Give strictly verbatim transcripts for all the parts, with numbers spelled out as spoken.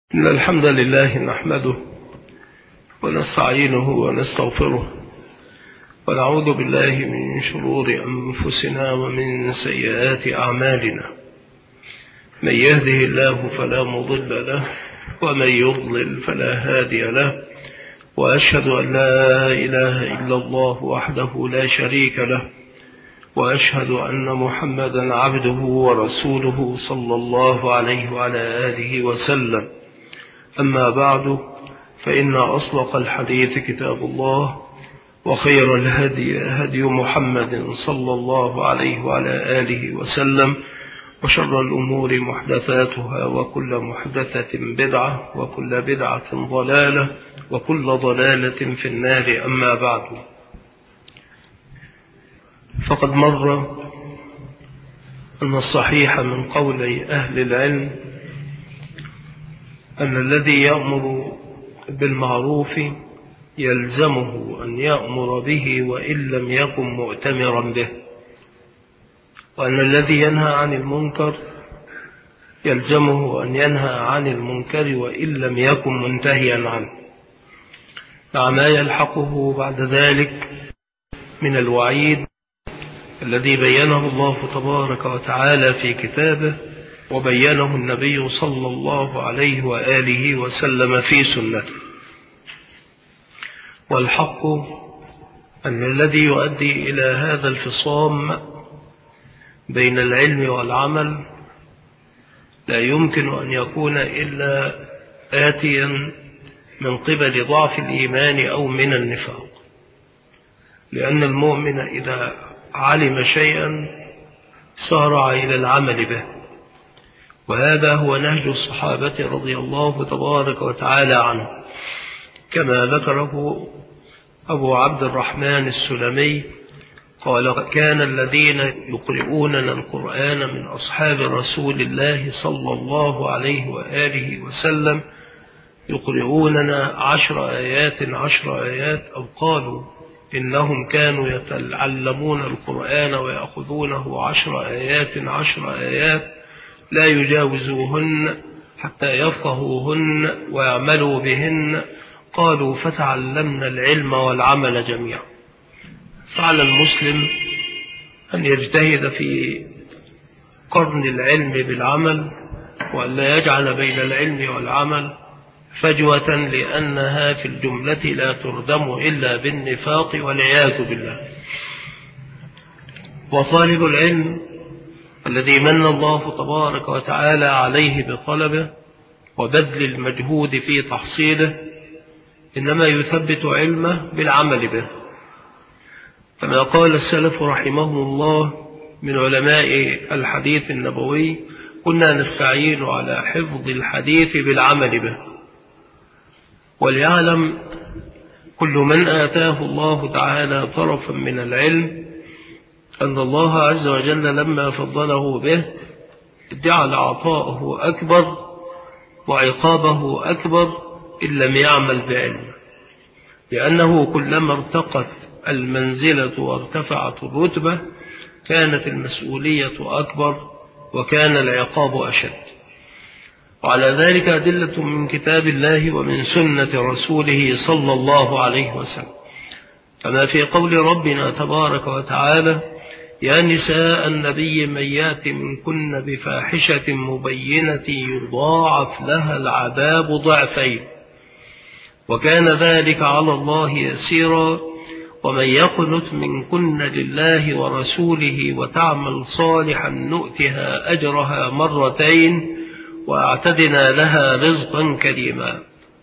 إن الحمد لله نحمده ونستعينه ونستغفره ونعوذ بالله من شرور أنفسنا ومن سيئات أعمالنا. من يهده الله فلا مضل له ومن يضلل فلا هادي له، وأشهد أن لا إله إلا الله وحده لا شريك له، وأشهد أن محمدا عبده ورسوله صلى الله عليه وعلى آله وسلم. أما بعد، فإن أصدق الحديث كتاب الله، وخير الهدي هدي محمد صلى الله عليه وعلى آله وسلم، وشر الأمور محدثاتها، وكل محدثة بدعة، وكل بدعة ضلالة، وكل ضلالة في النار. أما بعد، فقد مر أن الصحيح من قول أهل العلم أن الذي يأمر بالمعروف يلزمه أن يأمر به وإن لم يكن مؤتمرا به، وأن الذي ينهى عن المنكر يلزمه أن ينهى عن المنكر وإن لم يكن منتهيا عنه، مع ما يلحقه بعد ذلك من الوعيد الذي بينه الله تبارك وتعالى في كتابه، وبينه النبي صلى الله عليه وآله وسلم في سنته. والحق أن الذي يؤدي إلى هذا الفصام بين العلم والعمل لا يمكن أن يكون إلا آتيا من قبل ضعف الإيمان أو من النفاق، لأن المؤمن إذا علم شيئا سارع إلى العمل به، وهذا هو نهج الصحابة رضي الله تبارك وتعالى عنه، كما ذكره أبو عبد الرحمن السلمي قال: كان الذين يقرؤوننا القرآن من أصحاب رسول الله صلى الله عليه وآله وسلم يقرؤوننا عشر آيات عشر آيات، أو قالوا إنهم كانوا يتعلمون القرآن ويأخذونه عشر آيات عشر آيات لا يجاوزوهن حتى يفقهوهن ويعملوا بهن. قالوا: فتعلمنا العلم والعمل جميعا. فعلى المسلم أن يجتهد في قرن العلم بالعمل، وأن لا يجعل بين العلم والعمل فجوة، لأنها في الجملة لا تردم إلا بالنفاق والعياذ بالله. وطالب العلم الذي من الله تبارك وتعالى عليه بطلبه وبذل المجهود في تحصيله إنما يثبت علمه بالعمل به، كما قال السلف رحمهم الله من علماء الحديث النبوي: كنا نستعين على حفظ الحديث بالعمل به. وليعلم كل من آتاه الله تعالى طرفا من العلم أن الله عز وجل لما فضله به جعل عطاءه أكبر وعقابه أكبر إن لم يعمل بعلم، لأنه كلما ارتقت المنزلة وارتفعت الرتبة كانت المسؤولية أكبر وكان العقاب أشد. وعلى ذلك أدلة من كتاب الله ومن سنة رسوله صلى الله عليه وسلم، كما في قول ربنا تبارك وتعالى: يا نساء النبي من يأت منكن بفاحشة مبينة يضاعف لها العذاب ضعفين وكان ذلك على الله يسيرا ومن يقنت منكن لله ورسوله وتعمل صالحا نؤتها أجرها مرتين وأعتدنا لها رزقا كريما.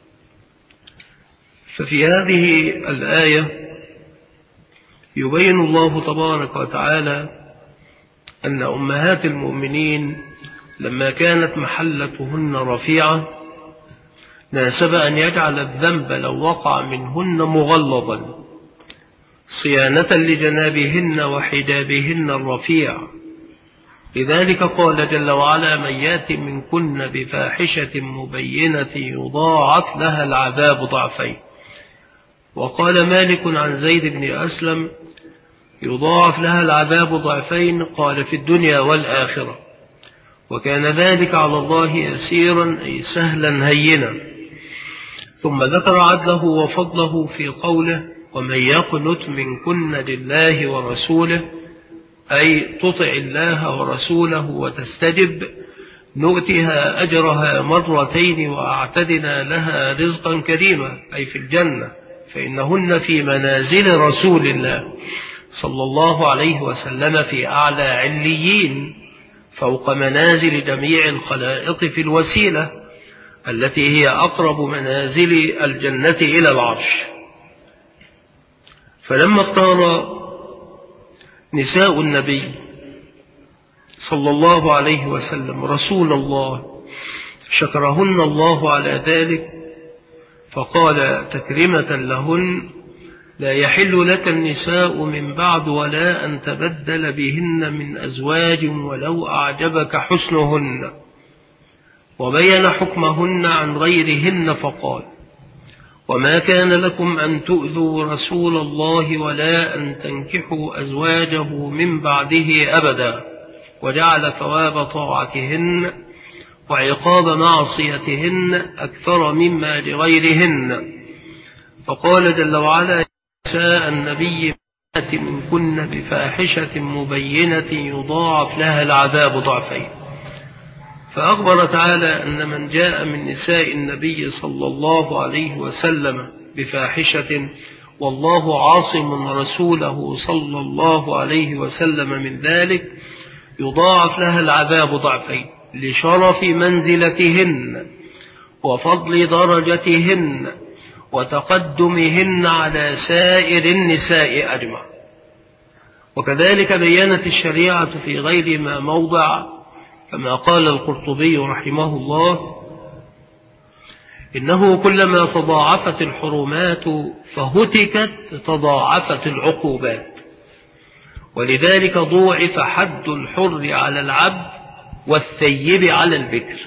ففي هذه الآية يبين الله تبارك وتعالى أن أمهات المؤمنين لما كانت محلتهن رفيعة ناسب أن يجعل الذنب لو وقع منهن مغلظا صيانة لجنابهن وحجابهن الرفيع. لذلك قال جل وعلا: من يأت منكن بفاحشة مبينة يضاعف لها العذاب ضعفين. وقال مالك عن زيد بن أسلم: يضاعف لها العذاب ضعفين، قال في الدنيا والآخرة. وكان ذلك على الله يسيرا أي سهلا هينا. ثم ذكر عدله وفضله في قوله ومن يقنت منكن لله ورسوله أي تطع الله ورسوله وتستجب نؤتها أجرها مرتين وأعتدنا لها رزقا كريما أي في الجنة، فإنهن في منازل رسول الله صلى الله عليه وسلم في أعلى عليين فوق منازل جميع الخلائق في الوسيلة التي هي أقرب منازل الجنة إلى العرش. فلما اختار نساء النبي صلى الله عليه وسلم رسول الله شكرهن الله على ذلك، فقال تكرمة لهن لا يحل لك النساء من بعد ولا أن تبدل بهن من أزواج ولو أعجبك حسنهن، وبين حكمهن عن غيرهن فقال وما كان لكم أن تؤذوا رسول الله ولا أن تنكحوا أزواجه من بعده أبدا، وجعل ثواب طاعتهن وعقاب معصيتهن أكثر مما لغيرهن. فقال جل وعلا نساء النبي منكن بفاحشة مبينة يضاعف لها العذاب ضعفين. فأخبر تعالى أن من جاء من نساء النبي صلى الله عليه وسلم بفاحشة والله عاصم رسوله صلى الله عليه وسلم من ذلك يضاعف لها العذاب ضعفين لشرف منزلتهن وفضل درجتهن وتقدمهن على سائر النساء أجمع. وكذلك بيّنت الشريعة في غير ما موضع كما قال القرطبي رحمه الله إنه كلما تضاعفت الحرمات فهتكت تضاعفت العقوبات، ولذلك ضوعف حد الحر على العبد والثيب على البكر،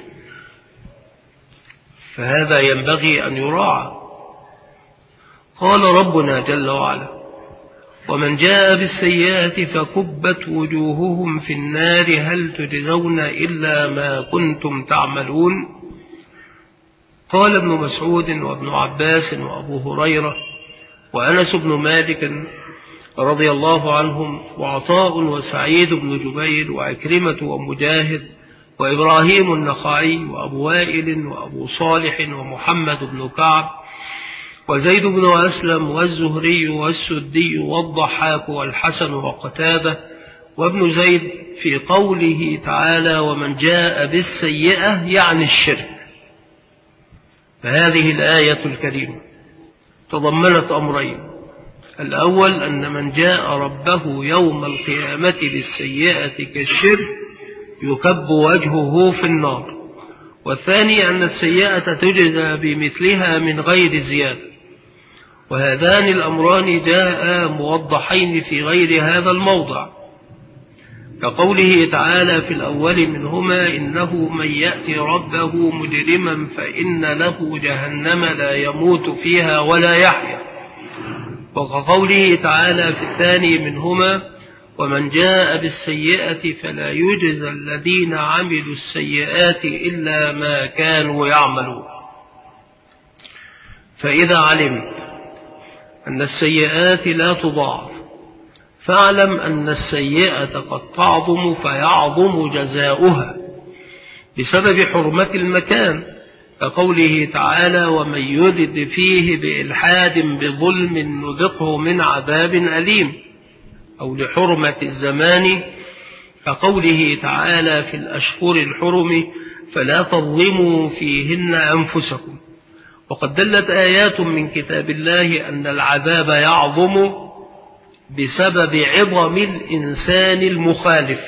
فهذا ينبغي أن يراعى. قال ربنا جل وعلا ومن جاء بالسيئة فكبت وجوههم في النار هل تجزون إلا ما كنتم تعملون. قال ابن مسعود وابن عباس وأبو هريرة وأنس بن مالك رضي الله عنهم وعطاء وسعيد بن جبير وعكرمة ومجاهد وإبراهيم النخعي وأبو وائل وأبو صالح ومحمد بن كعب وزيد بن أسلم والزهري والسدي والضحاك والحسن وقتادة وابن زيد في قوله تعالى ومن جاء بالسيئة يعني الشرك. فهذه الآية الكريمة تضمنت أمرين: الأول أن من جاء ربه يوم القيامة بالسيئة كالشرك يكب وجهه في النار، والثاني أن السيئة تجزى بمثلها من غير زيادة. وهذان الأمران جاء موضحين في غير هذا الموضع، كقوله تعالى في الأول منهما إنه من يأتي ربه مجرما فإن له جهنم لا يموت فيها ولا يحيا، وكقوله تعالى في الثاني منهما ومن جاء بالسيئة فلا يجزى الذين عملوا السيئات إلا ما كانوا يعملون. فإذا علمت أن السيئات لا تضاعف فاعلم أن السيئة قد تعظم فيعظم جزاؤها بسبب حرمة المكان، كقوله تعالى ومن يرد فيه بإلحاد بظلم نذقه من عذاب أليم، أو لحرمة الزمان كقوله تعالى في الأشهر الحرم فلا تظلموا فيهن أنفسكم. وقد دلت آيات من كتاب الله أن العذاب يعظم بسبب عظم الإنسان المخالف.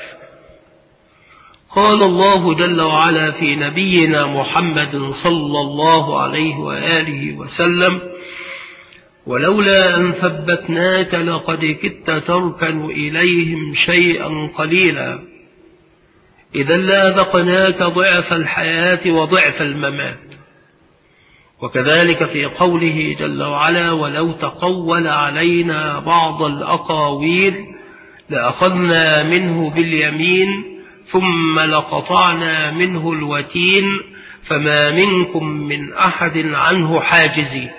قال الله جل وعلا في نبينا محمد صلى الله عليه وآله وسلم ولولا أن ثبتناك لقد كدت تركن إليهم شيئا قليلا إذا لأذقناك ضعف الحياة وضعف الممات. وكذلك في قوله جل وعلا ولو تقول علينا بعض الأقاويل لأخذنا منه باليمين ثم لقطعنا منه الوتين فما منكم من أحد عنه حاجزين.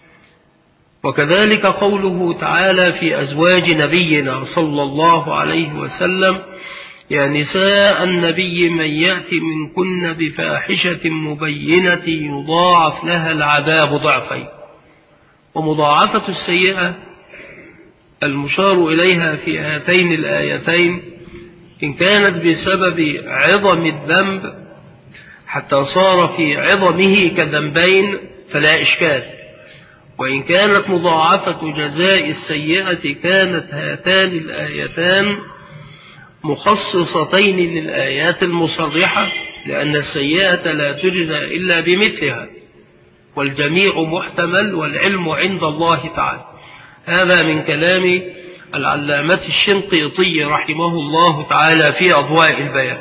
وكذلك قوله تعالى في أزواج نبينا صلى الله عليه وسلم: يا نساء النبي من يأت منكن بفاحشة مبينة يضاعف لها العذاب ضعفين. ومضاعفة السيئة المشار إليها في هاتين الآيتين إن كانت بسبب عظم الذنب حتى صار في عظمه كذنبين فلا إشكال، وإن كانت مضاعفة جزاء السيئة كانت هاتان الآيتان مخصصتين للآيات المصرحة، لأن السيئة لا تجزى إلا بمثلها، والجميع محتمل والعلم عند الله تعالى. هذا من كلام العلامة الشنقيطي رحمه الله تعالى في أضواء البيان.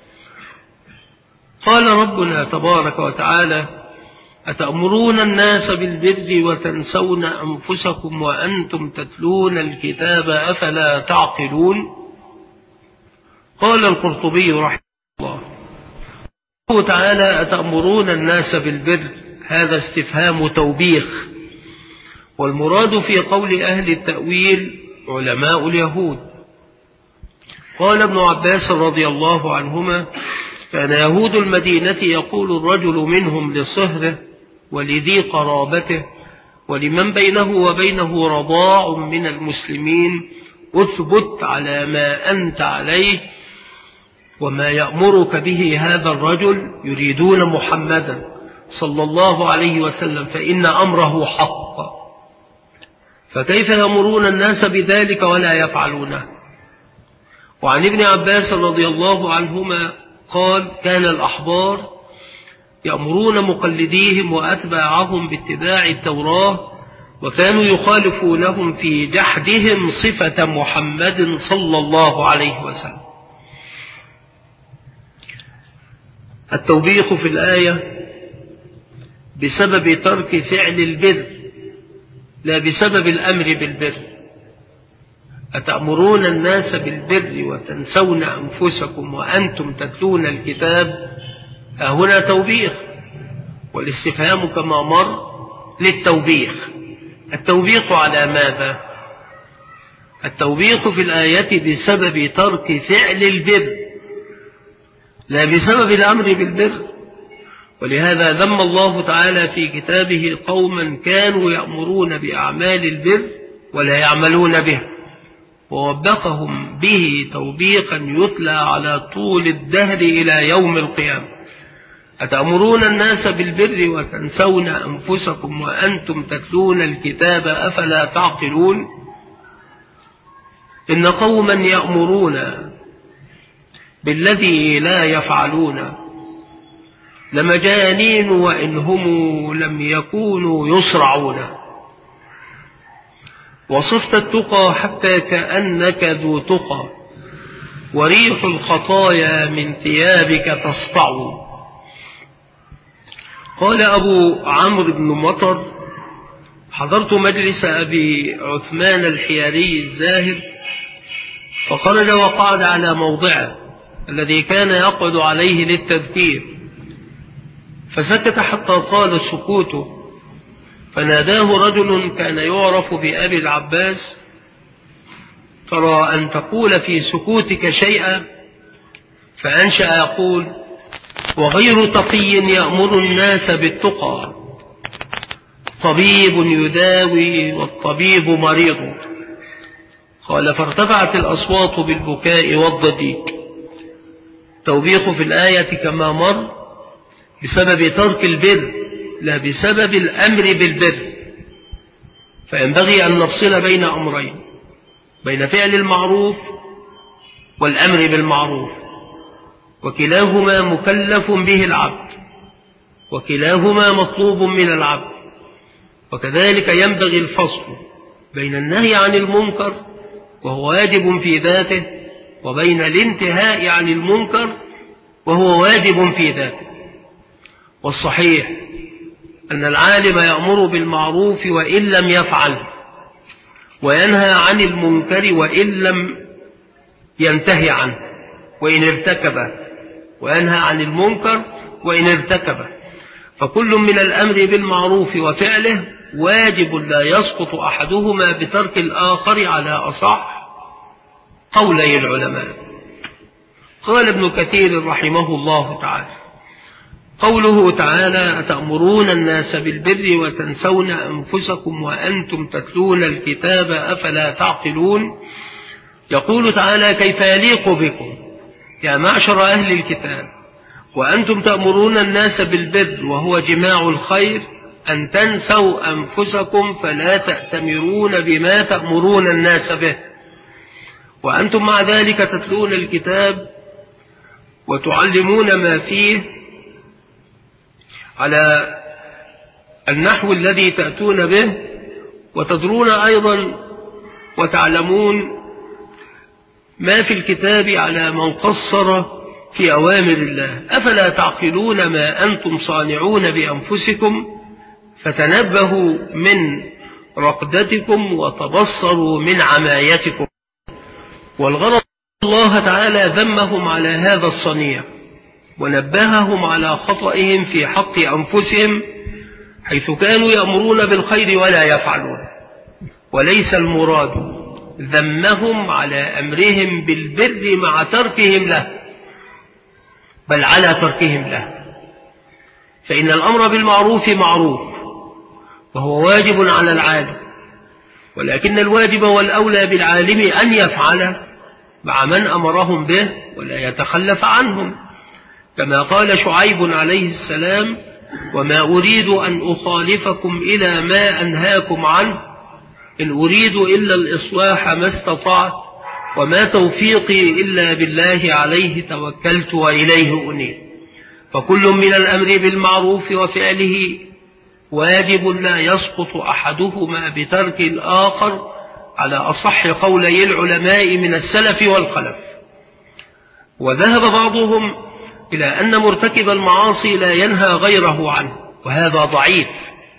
قال ربنا تبارك وتعالى: أتأمرون الناس بالبر وتنسون أنفسكم وأنتم تتلون الكتاب أفلا تعقلون؟ قال القرطبي رحمه الله تعالى: أتأمرون الناس بالبر، هذا استفهام توبيخ، والمراد في قول أهل التأويل علماء اليهود. قال ابن عباس رضي الله عنهما: كان يهود المدينة يقول الرجل منهم لصهره ولذي قرابته ولمن بينه وبينه رضاع من المسلمين: اثبت على ما أنت عليه وما يأمرك به هذا الرجل، يريدون محمدا صلى الله عليه وسلم، فإن أمره حق. فكيف يأمرون الناس بذلك ولا يفعلونه؟ وعن ابن عباس رضي الله عنهما قال: كان الأحبار يأمرون مقلديهم وأتباعهم باتباع التوراة، وكانوا يخالفونهم في جحدهم صفة محمد صلى الله عليه وسلم. التوبيخ في الآية بسبب ترك فعل البر لا بسبب الأمر بالبر. أتأمرون الناس بالبر وتنسون أنفسكم وأنتم تتلون الكتاب، هنا توبيخ، والاستفهام كما مر للتوبيخ. التوبيخ على ماذا؟ التوبيخ في الآية بسبب ترك فعل البر لا بسبب الأمر بالبر. ولهذا ذم الله تعالى في كتابه قوما كانوا يأمرون بأعمال البر ولا يعملون به، ووبخهم به توبيخا يتلى على طول الدهر إلى يوم القيامة. أتأمرون الناس بالبر وتنسون أنفسكم وأنتم تتلون الكتاب أفلا تعقلون؟ إن قوما يأمرون بالذي لا يفعلون لمجانين وإن هم لم يكونوا يسرعون. وصفت التقى حتى كأنك ذو تقى، وريح الخطايا من ثيابك تسطع. قال أبو عمرو بن مطر: حضرت مجلس أبي عثمان الحياري الزاهد، فخرج وقعد على موضعه الذي كان يقعد عليه للتذكير، فسكت حتى طال سكوته، فناداه رجل كان يعرف بأبي العباس: ترى أن تقول في سكوتك شيئا؟ فأنشأ يقول: وغير تقي يأمر الناس بالتقى، طبيب يداوي والطبيب مريض. قال: فارتفعت الأصوات بالبكاء والضجيج. توبيخ في الآية كما مر بسبب ترك البر لا بسبب الأمر بالبر. فينبغي أن نفصل بين أمرين: بين فعل المعروف والأمر بالمعروف، وكلاهما مكلف به العبد، وكلاهما مطلوب من العبد. وكذلك ينبغي الفصل بين النهي عن المنكر وهو واجب في ذاته، وبين الانتهاء عن المنكر وهو واجب في ذاته. والصحيح أن العالم يأمر بالمعروف وإن لم يفعل، وينهى عن المنكر وإن لم ينتهي عنه. وإن ارتكبه، وينهى عن المنكر وإن ارتكبه. فكل من الأمر بالمعروف وفعله واجب لا يسقط أحدهما بترك الآخر على أصح قولي العلماء. قال ابن كثير رحمه الله تعالى: قوله تعالى: أتأمرون الناس بالبر وتنسون أنفسكم وأنتم تتلون الكتاب أفلا تعقلون. يقول تعالى: كيف يليق بكم يا معشر أهل الكتاب وأنتم تأمرون الناس بالبر وهو جماع الخير أن تنسوا أنفسكم فلا تأتمرون بما تأمرون الناس به، وأنتم مع ذلك تتلون الكتاب وتعلمون ما فيه على النحو الذي تأتون به، وتدرون أيضا وتعلمون ما في الكتاب على من قصر في أوامر الله. أفلا تعقلون ما أنتم صانعون بأنفسكم فتنبهوا من رقدتكم وتبصروا من عمايتكم. والغرض الله تعالى ذمهم على هذا الصنيع ونبههم على خطئهم في حق أنفسهم، حيث كانوا يأمرون بالخير ولا يفعلون. وليس المراد ذمهم على أمرهم بالبر مع تركهم له، بل على تركهم له، فإن الأمر بالمعروف معروف وهو واجب على العالم، ولكن الواجب والأولى بالعالم أن يفعل مع من أمرهم به ولا يتخلف عنهم، كما قال شعيب عليه السلام: وما أريد أن أخالفكم إلى ما أنهاكم عنه إن أريد إلا الإصلاح ما استطعت وما توفيقي إلا بالله عليه توكلت وإليه أنيب. فكل من الأمر بالمعروف وفعله واجب لا يسقط أحدهما بترك الآخر على أصح قولي العلماء من السلف والخلف. وذهب بعضهم إلى أن مرتكب المعاصي لا ينهى غيره عنه، وهذا ضعيف.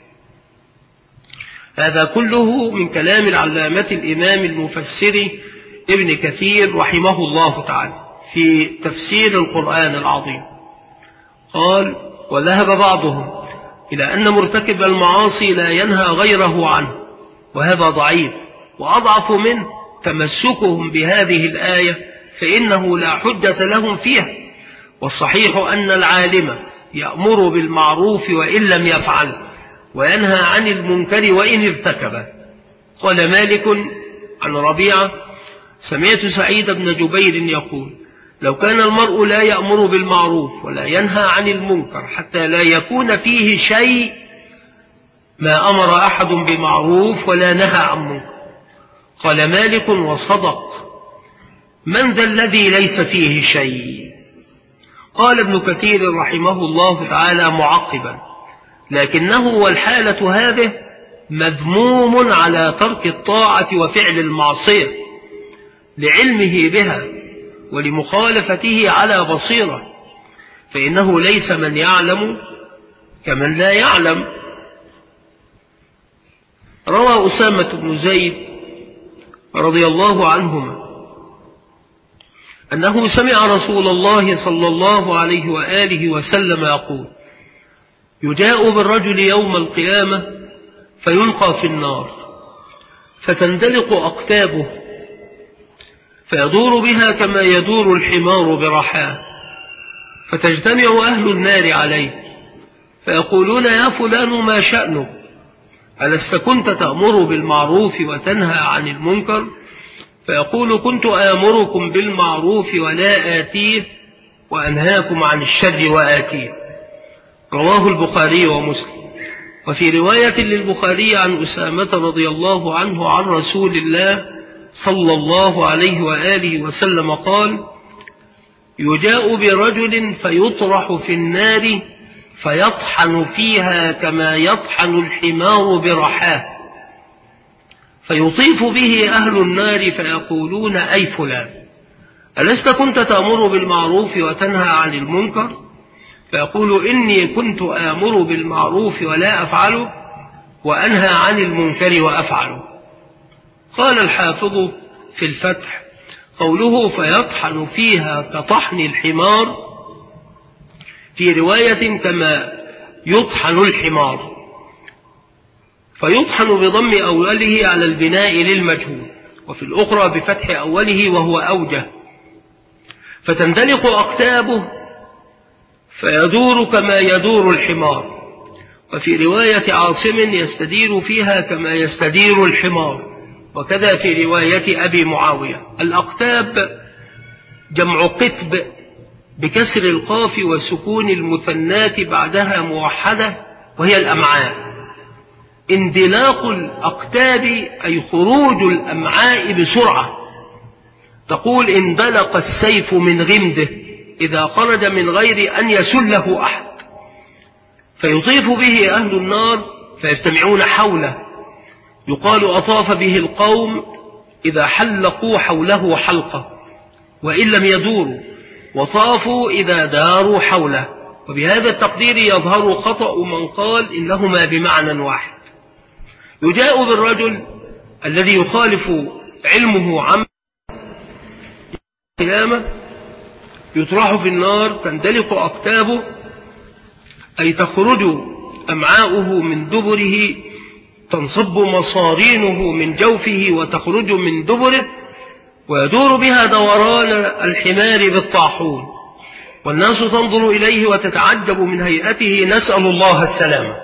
هذا كله من كلام العلامة الإمام المفسر ابن كثير رحمه الله تعالى في تفسير القرآن العظيم. قال: وذهب بعضهم إلى أن مرتكب المعاصي لا ينهى غيره عنه، وهذا ضعيف. وأضعف منه تمسكهم بهذه الآية، فإنه لا حجة لهم فيها. والصحيح أن العالم يأمر بالمعروف وإن لم يفعل، وينهى عن المنكر وإن ارتكبه. قال مالك عن ربيعة: سمعت سعيد بن جبير يقول: لو كان المرء لا يأمر بالمعروف ولا ينهى عن المنكر حتى لا يكون فيه شيء ما أمر أحد بمعروف ولا نهى عن منكر. قال مالك: وصدق، من ذا الذي ليس فيه شيء؟ قال ابن كثير رحمه الله تعالى معقبا: لكنه والحالة هذه مذموم على ترك الطاعة وفعل المعصية لعلمه بها ولمخالفته على بصيرة، فإنه ليس من يعلم كمن لا يعلم. روى أسامة بن زيد رضي الله عنهما أنه سمع رسول الله صلى الله عليه وآله وسلم يقول: يجاء بالرجل يوم القيامة فيلقى في النار فتندلق أقتابه فيدور بها كما يدور الحمار برحاه، فتجتمع أهل النار عليه فيقولون: يا فلان ما شأنك؟ ألست كنت تأمر بالمعروف وتنهى عن المنكر؟ فيقول: كنت آمركم بالمعروف ولا آتيه وأنهاكم عن الشر وآتيه. رواه البخاري ومسلم. وفي رواية للبخاري عن أسامة رضي الله عنه عن رسول الله صلى الله عليه وآله وسلم قال: يجاء برجل فيطرح في النار فيطحن فيها كما يطحن الحمار برحاه، فيطيف به أهل النار فيقولون: أي فلان، ألست كنت تأمر بالمعروف وتنهى عن المنكر؟ فيقول: إني كنت آمر بالمعروف ولا أفعله، وأنهى عن المنكر وأفعله. قال الحافظ في الفتح: قوله فيطحن فيها كطحن الحمار، في رواية كما يطحن الحمار، فيطحن بضم أوله على البناء للمجهول، وفي الأخرى بفتح أوله وهو أوجه، فتندلق أقتابه فيدور كما يدور الحمار. وفي رواية عاصم يستدير فيها كما يستدير الحمار، وكذا في رواية أبي معاوية. الأقتاب جمع قطب بكسر القاف وسكون المثنات بعدها موحدة، وهي الأمعاء. اندلاق الأقتاب أي خروج الأمعاء بسرعة، تقول اندلق السيف من غمده إذا خرج من غير أن يسله أحد، فيطيف به أهل النار فيجتمعون حوله، يقال أطاف به القوم إذا حلقوا حوله حلقة وإن لم يدوروا، وطافوا إذا داروا حوله. وبهذا التقدير يظهر خطأ من قال إنهما بمعنى واحد. يجاء بالرجل الذي يخالف علمه عن القيامة، يطرح في النار، تندلق أقتابه أي تخرج أمعاؤه من دبره، تنصب مصارينه من جوفه وتخرج من دبره، ويدور بها دوران الحمار بالطاحون، والناس تنظر إليه وتتعجب من هيئته، نسأل الله السلامة.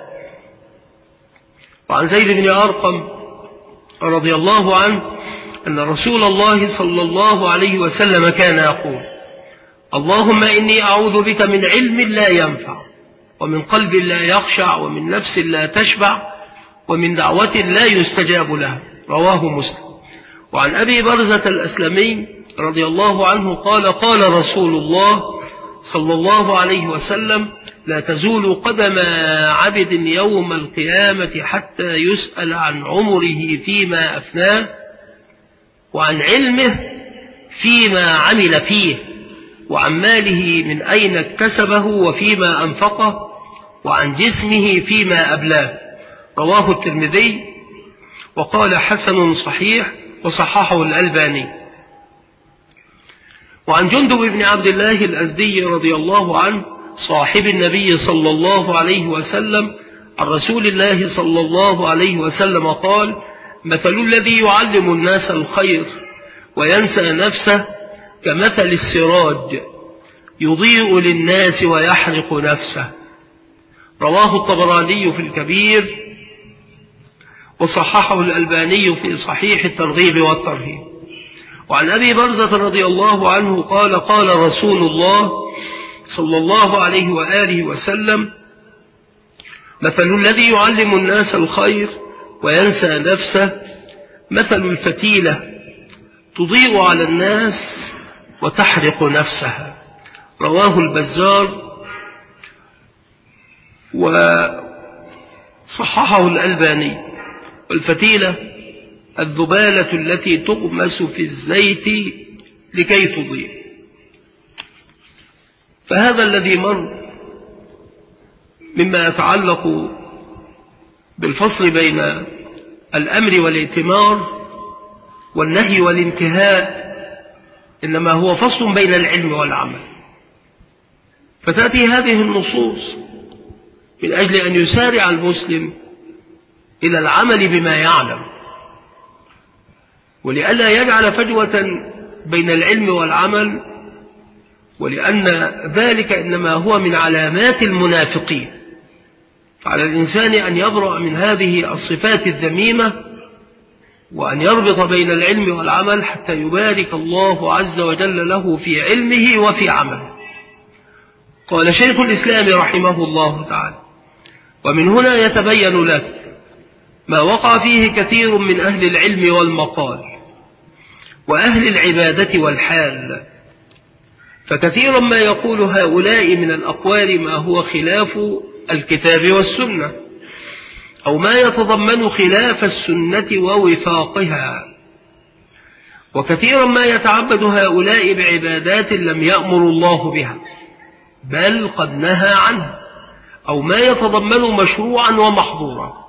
وعن زيد بن أرقم رضي الله عنه أن رسول الله صلى الله عليه وسلم كان يقول: اللهم إني أعوذ بك من علم لا ينفع، ومن قلب لا يخشع، ومن نفس لا تشبع، ومن دعوة لا يستجاب لها. رواه مسلم. وعن أبي برزة الأسلمي رضي الله عنه قال: قال رسول الله صلى الله عليه وسلم: لا تزول قدم عبد يوم القيامة حتى يسأل عن عمره فيما أفناه، وعن علمه فيما عمل فيه، وعن ماله من أين اكتسبه وفيما أنفقه، وعن جسمه فيما أبلاه. رواه الترمذي وقال حسن صحيح، وصححه الألباني. وعن جندب بن عبد الله الأزدي رضي الله عنه صاحب النبي صلى الله عليه وسلم عن رسول الله صلى الله عليه وسلم قال: مثل الذي يعلم الناس الخير وينسى نفسه كمثل السراج يضيء للناس ويحرق نفسه. رواه الطبراني في الكبير، وصححه الألباني في صحيح الترغيب والترهيب. وعن أبي برزة رضي الله عنه قال: قال رسول الله صلى الله عليه وآله وسلم: مثل الذي يعلم الناس الخير وينسى نفسه مثل الفتيلة تضيء على الناس وتحرق نفسها. رواه البزار وصححه الألباني. والفتيلة الذبالة التي تغمس في الزيت لكي تضيء. فهذا الذي مر مما يتعلق بالفصل بين الأمر والائتمار والنهي والانتهاء إنما هو فصل بين العلم والعمل. فتأتي هذه النصوص من أجل أن يسارع المسلم إلى العمل بما يعلم، ولئلا يجعل فجوة بين العلم والعمل، ولأن ذلك إنما هو من علامات المنافقين. فعلى الإنسان أن يبرأ من هذه الصفات الذميمة، وأن يربط بين العلم والعمل حتى يبارك الله عز وجل له في علمه وفي عمله. قال شيخ الإسلام رحمه الله تعالى: ومن هنا يتبين لك ما وقع فيه كثير من أهل العلم والمقال وأهل العبادة والحال. فكثيرا ما يقول هؤلاء من الأقوال ما هو خلاف الكتاب والسنة، أو ما يتضمن خلاف السنة ووفاقها. وكثيرا ما يتعبد هؤلاء بعبادات لم يأمر الله بها بل قد نهى عنها، أو ما يتضمن مشروعا ومحظورا.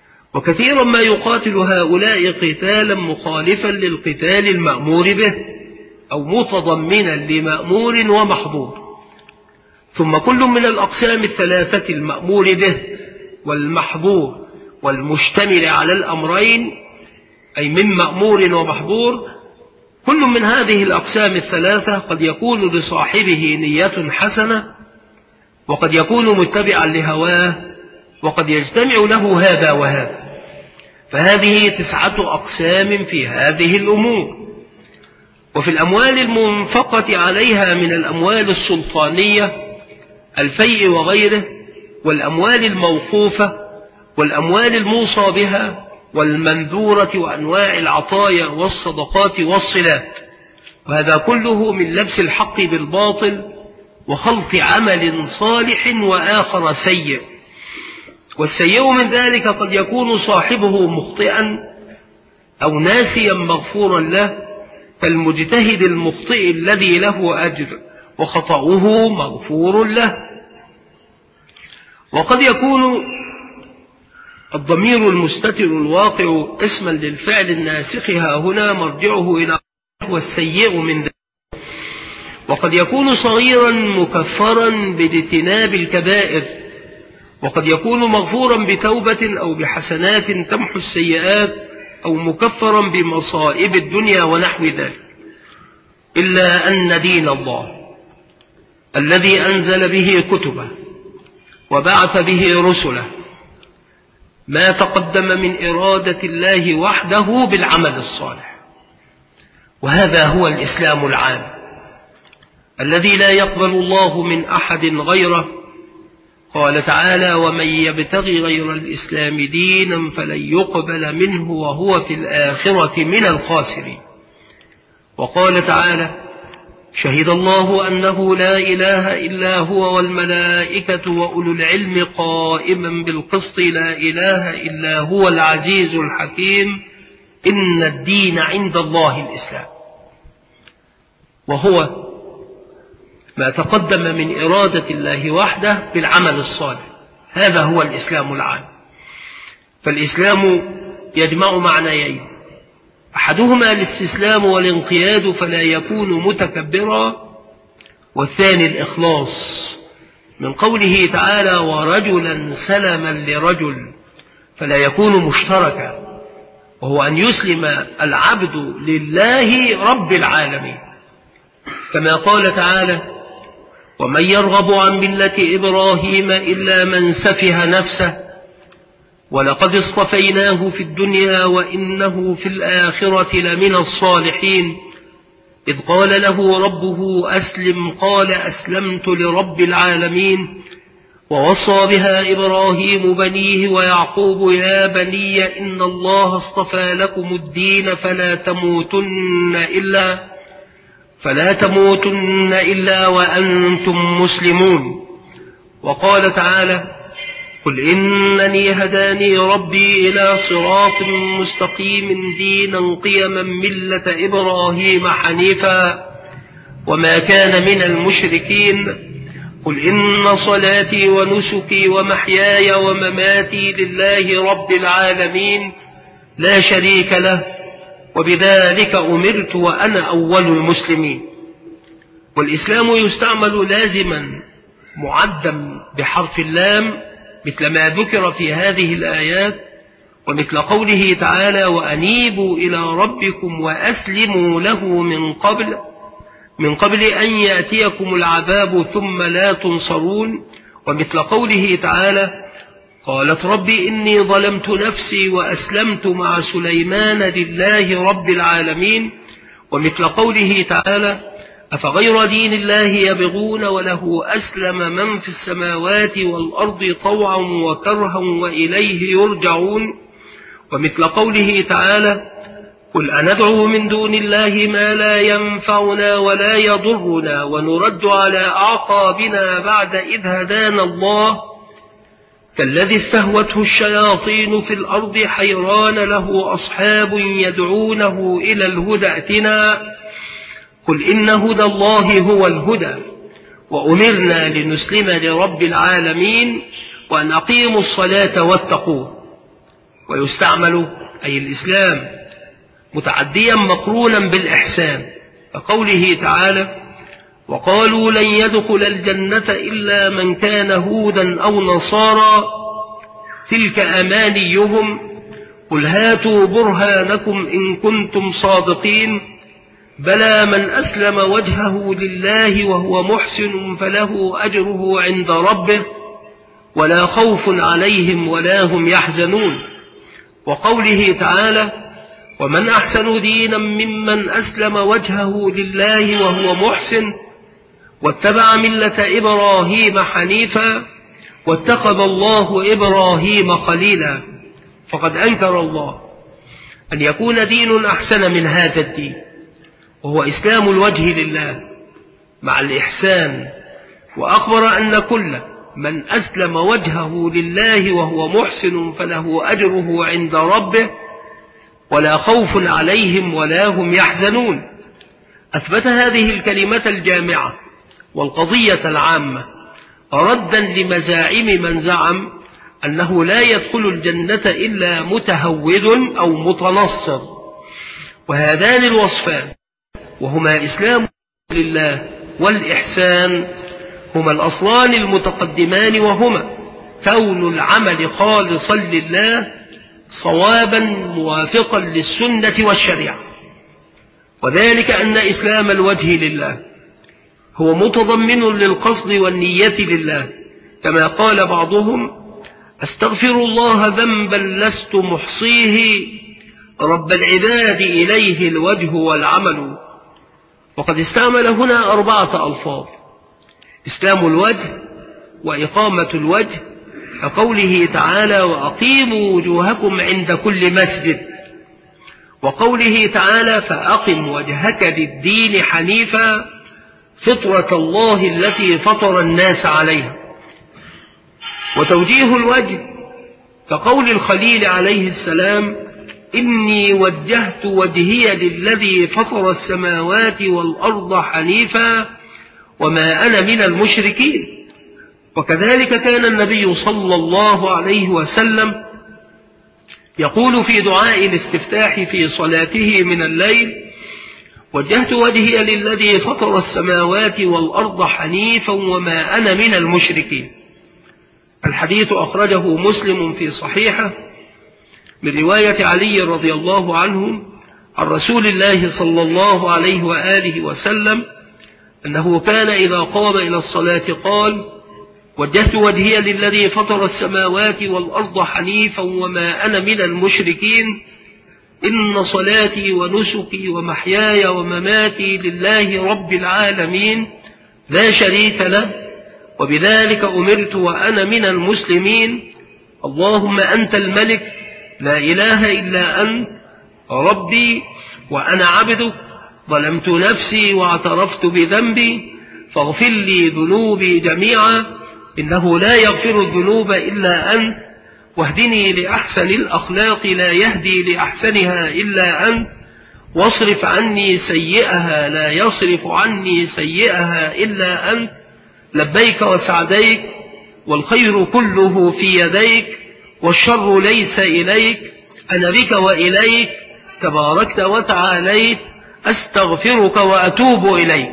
وكثيرا ما يقاتل هؤلاء قتالا مخالفا للقتال المأمور به، أو متضمنا لمأمور ومحظور. ثم كل من الأقسام الثلاثة المأمور به والمحظور والمشتمل على الأمرين، أي من مأمور ومحظور، كل من هذه الأقسام الثلاثة قد يكون لصاحبه نية حسنة، وقد يكون متبعا لهواه، وقد يجتمع له هذا وهذا. فهذه تسعة أقسام في هذه الأمور. وفي الأموال المنفقة عليها من الأموال السلطانية الفيء وغيره، والأموال الموقوفة، والأموال الموصى بها، والمنذورة، وأنواع العطايا والصدقات والصلات، وهذا كله من لبس الحق بالباطل وخلط عمل صالح وآخر سيء. والسيء من ذلك قد يكون صاحبه مخطئا أو ناسيا مغفورا له، كالمجتهد المخطئ الذي له أجر وخطأه مغفور له. وقد يكون الضمير المستتر الواقع اسما للفعل الناسخ ها هنا مرجعه إلى والسيء من ذلك. وقد يكون صغيرا مكفرا باجتناب الكبائر، وقد يكون مغفورا بتوبة أو بحسنات تمحو السيئات، أو مكفرا بمصائب الدنيا ونحو ذلك. إلا أن دين الله الذي أنزل به كتبه وبعث به رسله ما تقدم من إرادة الله وحده بالعمل الصالح، وهذا هو الإسلام العام الذي لا يقبل الله من أحد غيره. قال تعالى: ومن يبتغي غير الإسلام دينا فلن يقبل منه وهو في الآخرة من الخاسرين. وقال تعالى: شهد الله أنه لا إله إلا هو والملائكة وأولو العلم قائما بالقسط لا إله إلا هو العزيز الحكيم إن الدين عند الله الإسلام. وهو ما تقدم من إرادة الله وحده بالعمل الصالح، هذا هو الإسلام العام. فالإسلام يجمع معنيين: أحدهما الاستسلام والانقياد فلا يكون متكبرا، والثاني الإخلاص، من قوله تعالى: ورجلا سلما لرجل، فلا يكون مشتركا، وهو أن يسلم العبد لله رب العالمين، كما قال تعالى: ومن يرغب عن ملة إبراهيم إلا من سفه نفسه ولقد اصطفيناه في الدنيا وإنه في الآخرة لمن الصالحين إذ قال له ربه أسلم قال أسلمت لرب العالمين ووصى بها إبراهيم بنيه ويعقوب يا بني إن الله اصطفى لكم الدين فلا تموتن إلا فلا تموتن إلا وأنتم مسلمون. وقال تعالى: قل إنني هداني ربي إلى صراط مستقيم دينا قيما ملة إبراهيم حنيفا وما كان من المشركين قل إن صلاتي ونسكي ومحياي ومماتي لله رب العالمين لا شريك له وبذلك أمرت وأنا أول المسلمين. والإسلام يستعمل لازما معدا بحرف اللام مثل ما ذكر في هذه الآيات، ومثل قوله تعالى: وأنيبوا إلى ربكم وأسلموا له من قبل من قبل أن يأتيكم العذاب ثم لا تنصرون. ومثل قوله تعالى: قالت ربي إني ظلمت نفسي وأسلمت مع سليمان لله رب العالمين. ومثل قوله تعالى: أفغير دين الله يبغون وله أسلم من في السماوات والأرض طوعا وكرها وإليه يرجعون. ومثل قوله تعالى: قل أندعو من دون الله ما لا ينفعنا ولا يضرنا ونرد على أعقابنا بعد إذ هدانا الله كالذي استهوته الشياطين في الأرض حيران له أصحاب يدعونه إلى الهدى ائتنا قل إن هدى الله هو الهدى وأمرنا لنسلم لرب العالمين وأن أقيموا الصلاة واتقوه. ويستعمل أي الإسلام متعديا مقرونا بالإحسان كقوله تعالى: وقالوا لن يدخل الجنة إلا من كان هودا أو نصارى تلك أمانيهم قل هاتوا برهانكم إن كنتم صادقين بلى من أسلم وجهه لله وهو محسن فله أجره عند ربه ولا خوف عليهم ولا هم يحزنون. وقوله تعالى: ومن أحسن دينا ممن أسلم وجهه لله وهو محسن واتبع ملة إبراهيم حنيفا واتخذ الله إبراهيم خليلا. فقد أنكر الله أن يكون دين أحسن من هذا الدين، وهو إسلام الوجه لله مع الإحسان، وأخبر أن كل من أسلم وجهه لله وهو محسن فله أجره عند ربه ولا خوف عليهم ولا هم يحزنون. أثبت هذه الكلمة الجامعة والقضية العامة ردا لمزاعم من زعم أنه لا يدخل الجنة إلا متهود أو متنصر. وهذان الوصفان وهما إسلام لله والإحسان هما الأصلان المتقدمان، وهما كون العمل خالصا لله صوابا موافقا للسنة والشريعة، وذلك أن إسلام الوجه لله هو متضمن للقصد والنية لله، كما قال بعضهم: أستغفر الله ذنبا لست محصيه رب العباد إليه الوجه والعمل. وقد استعمل هنا أربعة ألفاظ: إسلام الوجه وإقامة الوجه، كقوله تعالى: وأقيموا وجوهكم عند كل مسجد، وقوله تعالى: فأقم وجهك للدين حنيفا فطرة الله التي فطر الناس عليها. وتوجيه الوجه كقول الخليل عليه السلام: إني وجهت وجهي للذي فطر السماوات والأرض حنيفا وما أنا من المشركين. وكذلك كان النبي صلى الله عليه وسلم يقول في دعاء الاستفتاح في صلاته من الليل: وجهت وجهي للذي فطر السماوات والأرض حنيفا وما أنا من المشركين. الحديث أخرجه مسلم في صحيحه من رواية علي رضي الله عنه عن رسول الله صلى الله عليه وآله وسلم أنه كان إذا قام إلى الصلاة قال: وجهت وجهي للذي فطر السماوات والأرض حنيفا وما أنا من المشركين إن صلاتي ونسكي ومحياي ومماتي لله رب العالمين لا شريك له وبذلك أمرت وأنا من المسلمين. اللهم أنت الملك لا إله إلا أنت ربي وأنا عبدك ظلمت نفسي واعترفت بذنبي فاغفر لي ذنوبي جميعا إنه لا يغفر الذنوب إلا أنت واهدني لأحسن الأخلاق لا يهدي لأحسنها إلا أنت واصرف عني سيئها لا يصرف عني سيئها إلا أنت لبيك وسعديك والخير كله في يديك والشر ليس إليك أنا بك وإليك تباركت وتعاليت أستغفرك وأتوب إليك.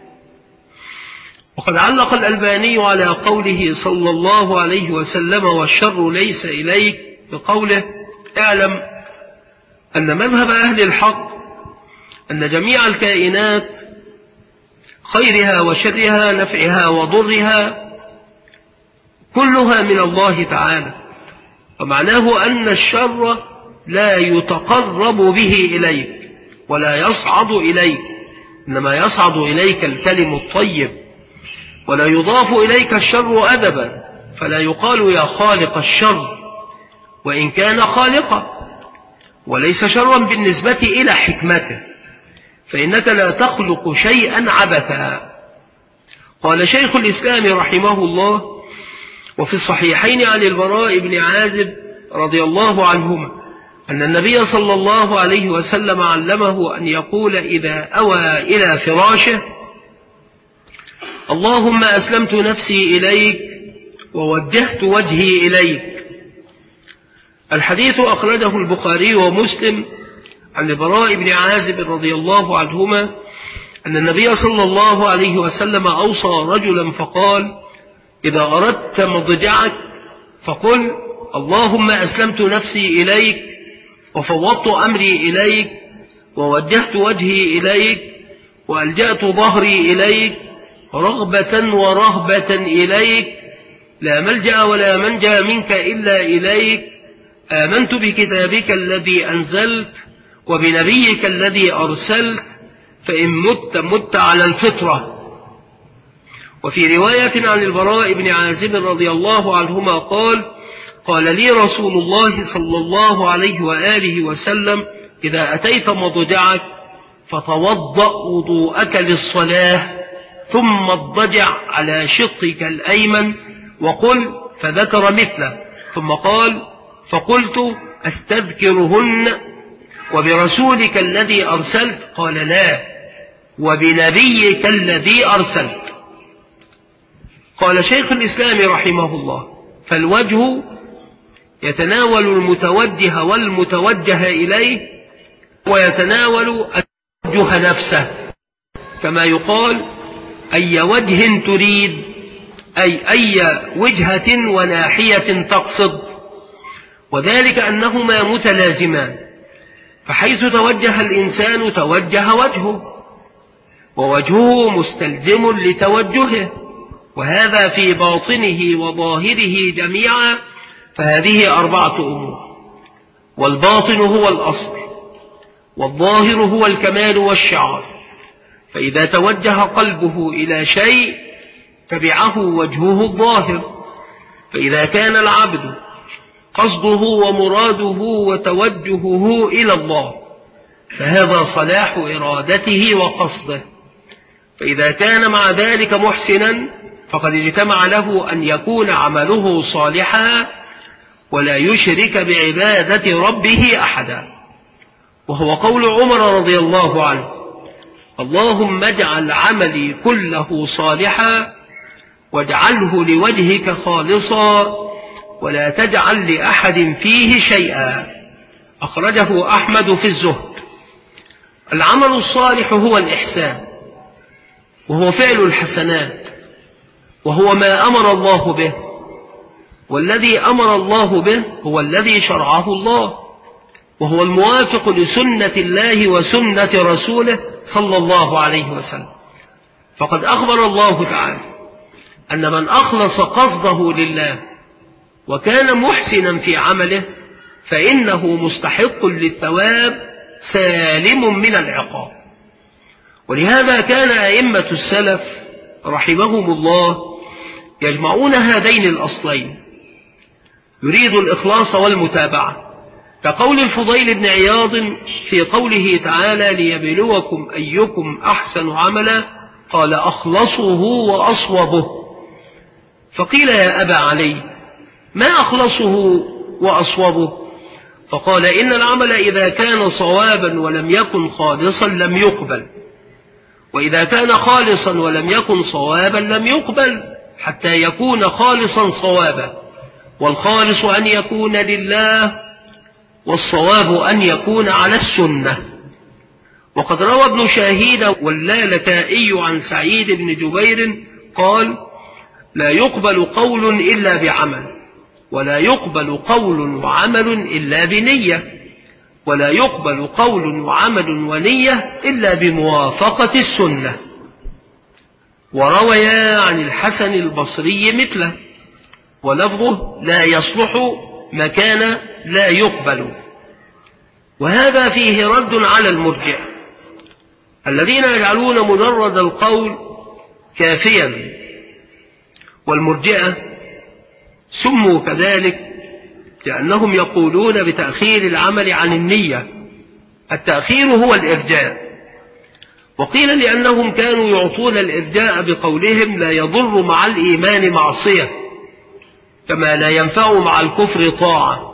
وقد علق الألباني على قوله صلى الله عليه وسلم والشر ليس إليك بقوله: اعلم أن مذهب أهل الحق أن جميع الكائنات خيرها وشرها نفعها وضرها كلها من الله تعالى، ومعناه أن الشر لا يتقرب به إليك ولا يصعد إليك، إنما يصعد إليك الكلم الطيب، ولا يضاف إليك الشر أدبا، فلا يقال يا خالق الشر وإن كان خالقا، وليس شرا بالنسبة إلى حكمته، فإنك لا تخلق شيئا عبثا. قال شيخ الإسلام رحمه الله: وفي الصحيحين عن البراء بن عازب رضي الله عنهما أن النبي صلى الله عليه وسلم علمه أن يقول إذا أوى إلى فراشه: اللهم أسلمت نفسي إليك ووجهت وجهي إليك. الحديث أخرجه البخاري ومسلم عن البراء بن عازب رضي الله عنهما أن النبي صلى الله عليه وسلم أوصى رجلا فقال: إذا أردت مضجعك فقل: اللهم أسلمت نفسي إليك وفوضت أمري إليك ووجهت وجهي إليك وألجأت ظهري إليك رغبة ورهبة إليك، لا ملجأ ولا منجا منك إلا إليك، آمنت بكتابك الذي أنزلت وبنبيك الذي أرسلت، فإن مت مت على الفطرة. وفي رواية عن البراء بن عازب رضي الله عنهما قال: قال لي رسول الله صلى الله عليه وآله وسلم: إذا أتيت مضجعك فتوضأ وضوءك للصلاة ثم اضطجع على شقك الأيمن وقل، فذكر مثله، ثم قال: فقلت: أستذكرهن وبرسولك الذي أرسلت؟ قال: لا، وبنبيك الذي أرسلت. قال شيخ الإسلام رحمه الله: فالوجه يتناول المتوجه والمتوجه إليه، ويتناول التوجه نفسه، كما يقال: أي وجه تريد، أي أي وجهة وناحية تقصد، وذلك أنهما متلازمان، فحيث توجه الإنسان توجه وجهه، ووجهه مستلزم لتوجهه، وهذا في باطنه وظاهره جميعا. فهذه أربعة أمور: والباطن هو الأصل، والظاهر هو الكمال والشعار، فإذا توجه قلبه إلى شيء تبعه وجهه الظاهر، فإذا كان العبد قصده ومراده وتوجهه إلى الله فهذا صلاح إرادته وقصده، فإذا كان مع ذلك محسنا فقد اجتمع له أن يكون عمله صالحا ولا يشرك بعبادة ربه أحدا، وهو قول عمر رضي الله عنه: اللهم اجعل عملي كله صالحا واجعله لوجهك خالصا ولا تجعل لأحد فيه شيئا. أخرجه أحمد في الزهد. العمل الصالح هو الإحسان، وهو فعل الحسنات، وهو ما أمر الله به، والذي أمر الله به هو الذي شرعه الله، وهو الموافق لسنة الله وسنة رسوله صلى الله عليه وسلم. فقد أخبر الله تعالى أن من أخلص قصده لله وكان محسنا في عمله فإنه مستحق للثواب سالم من العقاب. ولهذا كان أئمة السلف رحمهم الله يجمعون هذين الأصلين، يريد الإخلاص والمتابعة، كقول الفضيل بن عياض في قوله تعالى: ليبلوكم أيكم أحسن عملا، قال: أخلصه وأصوبه. فقيل: يا أبا علي، ما أخلصه وأصوبه؟ فقال: إن العمل إذا كان صوابا ولم يكن خالصا لم يقبل، وإذا كان خالصا ولم يكن صوابا لم يقبل، حتى يكون خالصا صوابا، والخالص أن يكون لله، والصواب أن يكون على السنة. وقد روى ابن شاهين واللالكائي عن سعيد بن جبير قال: لا يقبل قول إلا بعمل، ولا يقبل قول وعمل إلا بنية، ولا يقبل قول وعمل ونية إلا بموافقة السنة. ورويا عن الحسن البصري مثله، ولفظه: لا يصلح مكان لا يقبل. وهذا فيه رد على المرجئة الذين يجعلون مجرد القول كافيا، والمرجئة سموا كذلك لأنهم يقولون بتأخير العمل عن النية. التأخير هو الإرجاء، وقيل لأنهم كانوا يعطون الإرجاء بقولهم: لا يضر مع الإيمان معصية كما لا ينفع مع الكفر طاعة.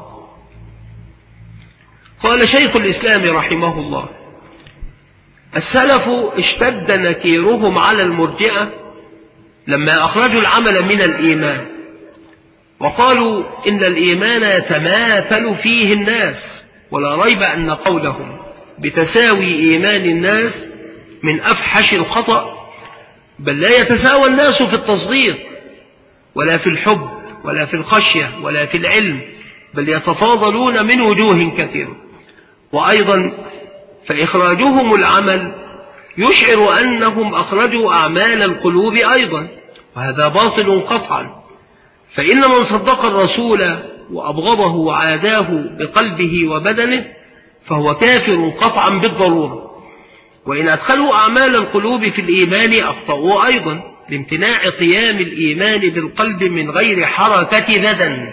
قال شيخ الإسلام رحمه الله: السلف اشتد نكيرهم على المرجئة لما أخرجوا العمل من الإيمان، وقالوا إن الإيمان يتماثل فيه الناس، ولا ريب أن قولهم بتساوي إيمان الناس من أفحش الخطأ، بل لا يتساوى الناس في التصديق ولا في الحب ولا في الخشية ولا في العلم، بل يتفاضلون من وجوه كثيرة. وأيضا فإخراجهم العمل يشعر أنهم أخرجوا أعمال القلوب أيضا، وهذا باطل قطعا. فإن من صدق الرسول وأبغضه وعاداه بقلبه وبدنه فهو كافر قطعا بالضرورة. وإن أدخلوا أعمال القلوب في الإيمان أخطأوا أيضا لامتناع قيام الإيمان بالقلب من غير حركة ندى.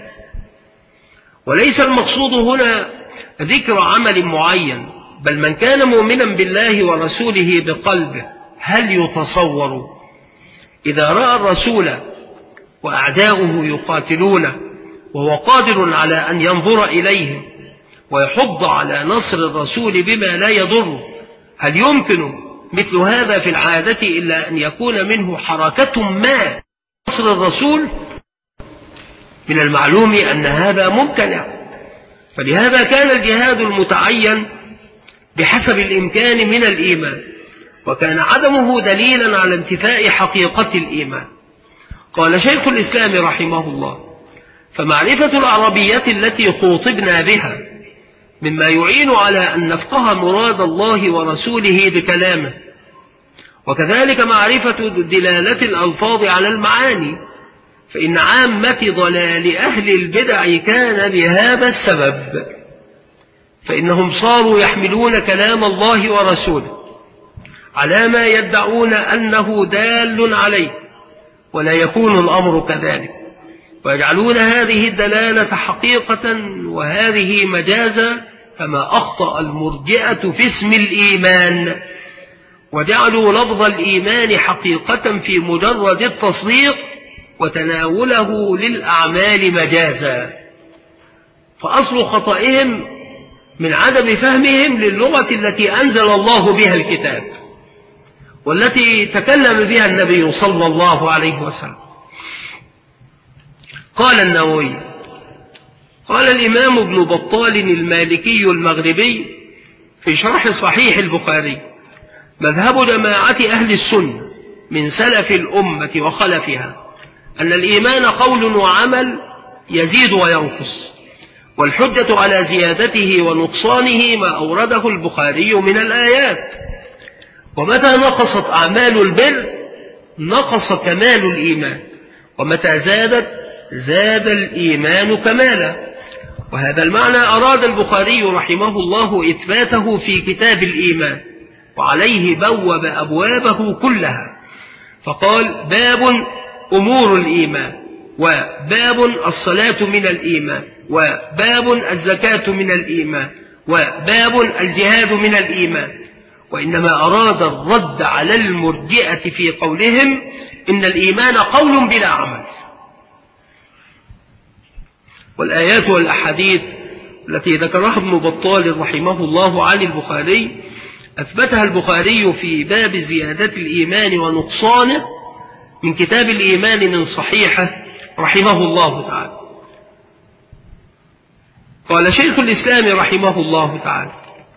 وليس المقصود هنا ذكر عمل معين، بل من كان مؤمنا بالله ورسوله بقلبه هل يتصور إذا رأى الرسول وأعداؤه يقاتلونه وهو قادر على أن ينظر إليهم ويحض على نصر الرسول بما لا يضر، هل يمكن مثل هذا في العادة إلا أن يكون منه حركة ما نصر الرسول؟ من المعلوم أن هذا ممتنع. فلهذا كان الجهاد المتعين بحسب الإمكان من الإيمان، وكان عدمه دليلا على انتفاء حقيقة الإيمان. قال شيخ الإسلام رحمه الله: فمعرفة العربية التي خوطبنا بها مما يعين على أن نفقه مراد الله ورسوله بكلامه، وكذلك معرفة دلالة الألفاظ على المعاني، فإن عامة ضلال أهل البدع كان بهذا السبب، فإنهم صاروا يحملون كلام الله ورسوله على ما يدعون أنه دال عليه، ولا يكون الأمر كذلك، ويجعلون هذه الدلالة حقيقة وهذه مجازا، كما أخطأ المرجئة في اسم الإيمان، وجعلوا لفظ الإيمان حقيقة في مجرد التصديق وتناوله للأعمال مجازا. فأصل خطئهم من عدم فهمهم للغة التي أنزل الله بها الكتاب والتي تكلم بها النبي صلى الله عليه وسلم. قال النووي: قال الإمام ابن بطال المالكي المغربي في شرح صحيح البخاري: مذهب جماعة أهل السنة من سلف الأمة وخلفها أن الإيمان قول وعمل يزيد وينقص، والحجة على زيادته ونقصانه ما أورده البخاري من الآيات. ومتى نقصت أعمال البر نقص كمال الإيمان، ومتى زادت زاد الإيمان كمالا. وهذا المعنى أراد البخاري رحمه الله إثباته في كتاب الإيمان، وعليه بوب أبوابه كلها، فقال: باب أمور الإيمان، وباب الصلاة من الإيمان، وباب الزكاة من الإيمان، وباب الجهاد من الإيمان. وإنما أراد الرد على المرجئة في قولهم إن الإيمان قول بلا عمل. والآيات والأحاديث التي ذكرها ابن بطال رحمه الله عن البخاري أثبتها البخاري في باب زيادة الإيمان ونقصانه من كتاب الإيمان من صحيحه رحمه الله تعالى. قال شيخ الإسلام رحمه الله تعالى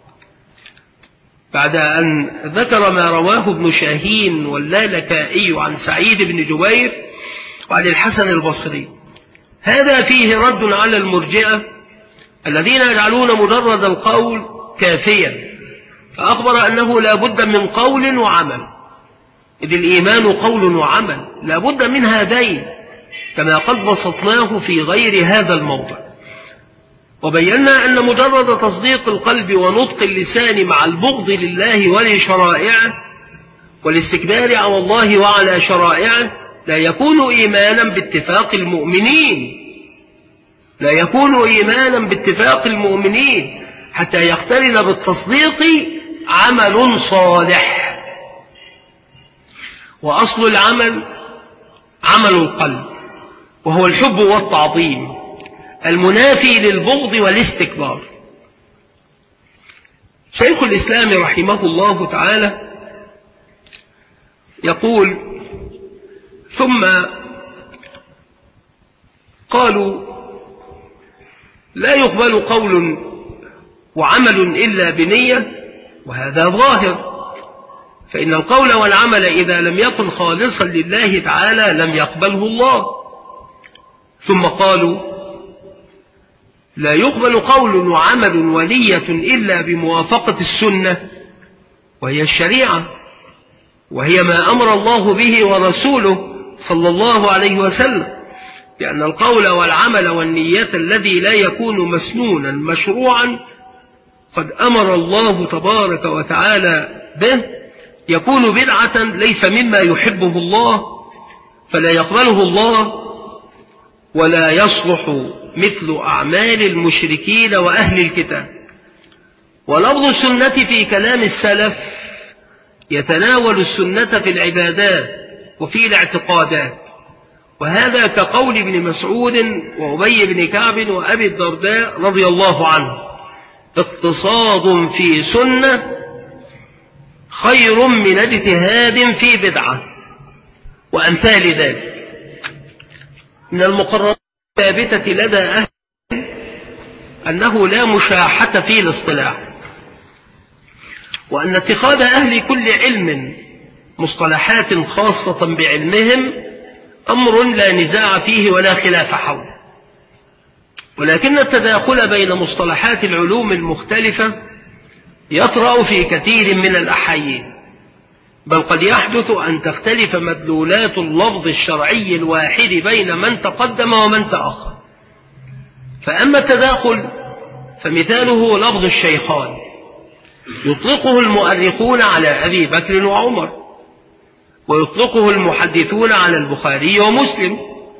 بعد أن ذكر ما رواه ابن شاهين واللالكائي عن سعيد بن جبير وعن الحسن البصري: هذا فيه رد على المرجئة الذين يجعلون مجرد القول كافيا، فأخبر أنه لا بد من قول وعمل، إذ الإيمان قول وعمل لا بد من هذين، كما قد بسطناه في غير هذا الموضع. وبينا أن مجرد تصديق القلب ونطق اللسان مع البغض لله ولشرائعه والاستكبار على الله وعلى شرائعه لا يكون إيمانا باتفاق المؤمنين، لا يكون إيمانا باتفاق المؤمنين حتى يقترن بالتصديق عمل صالح. وأصل العمل عمل القلب، وهو الحب والتعظيم المنافي للبغض والاستكبار. شيخ الإسلام رحمه الله تعالى يقول: ثم قالوا: لا يقبل قول وعمل إلا بنية، وهذا ظاهر، فإن القول والعمل إذا لم يكن خالصا لله تعالى لم يقبله الله. ثم قالوا لا يقبل قول وعمل ونية إلا بموافقة السنة، وهي الشريعة، وهي ما أمر الله به ورسوله صلى الله عليه وسلم، لأن القول والعمل والنية الذي لا يكون مسنونا مشروعا قد أمر الله تبارك وتعالى به يكون بدعة ليس مما يحبه الله، فلا يقبله الله، ولا يصلح مثل أعمال المشركين وأهل الكتاب. ولفظ السنة في كلام السلف يتناول السنة في العبادات وفي الاعتقادات، وهذا كقول ابن مسعود وأبي بن كعب وأبي الدرداء رضي الله عنه: اقتصاد في سنة خير من اجتهاد في بدعة، وأمثال ذلك. من المقررات الثابتة لدى أهل أنه لا مشاحة في الاصطلاح، وأن اتخاذ أهل كل علم مصطلحات خاصة بعلمهم أمر لا نزاع فيه ولا خلاف حوله، ولكن التداخل بين مصطلحات العلوم المختلفة يطرأ في كثير من الأحايين، بل قد يحدث أن تختلف مدلولات اللفظ الشرعي الواحد بين من تقدم ومن تأخر. فأما التداخل فمثاله لفظ الشيخان، يطلقه المؤرخون على أبي بكر وعمر، ويطلقه المحدثون على البخاري ومسلم.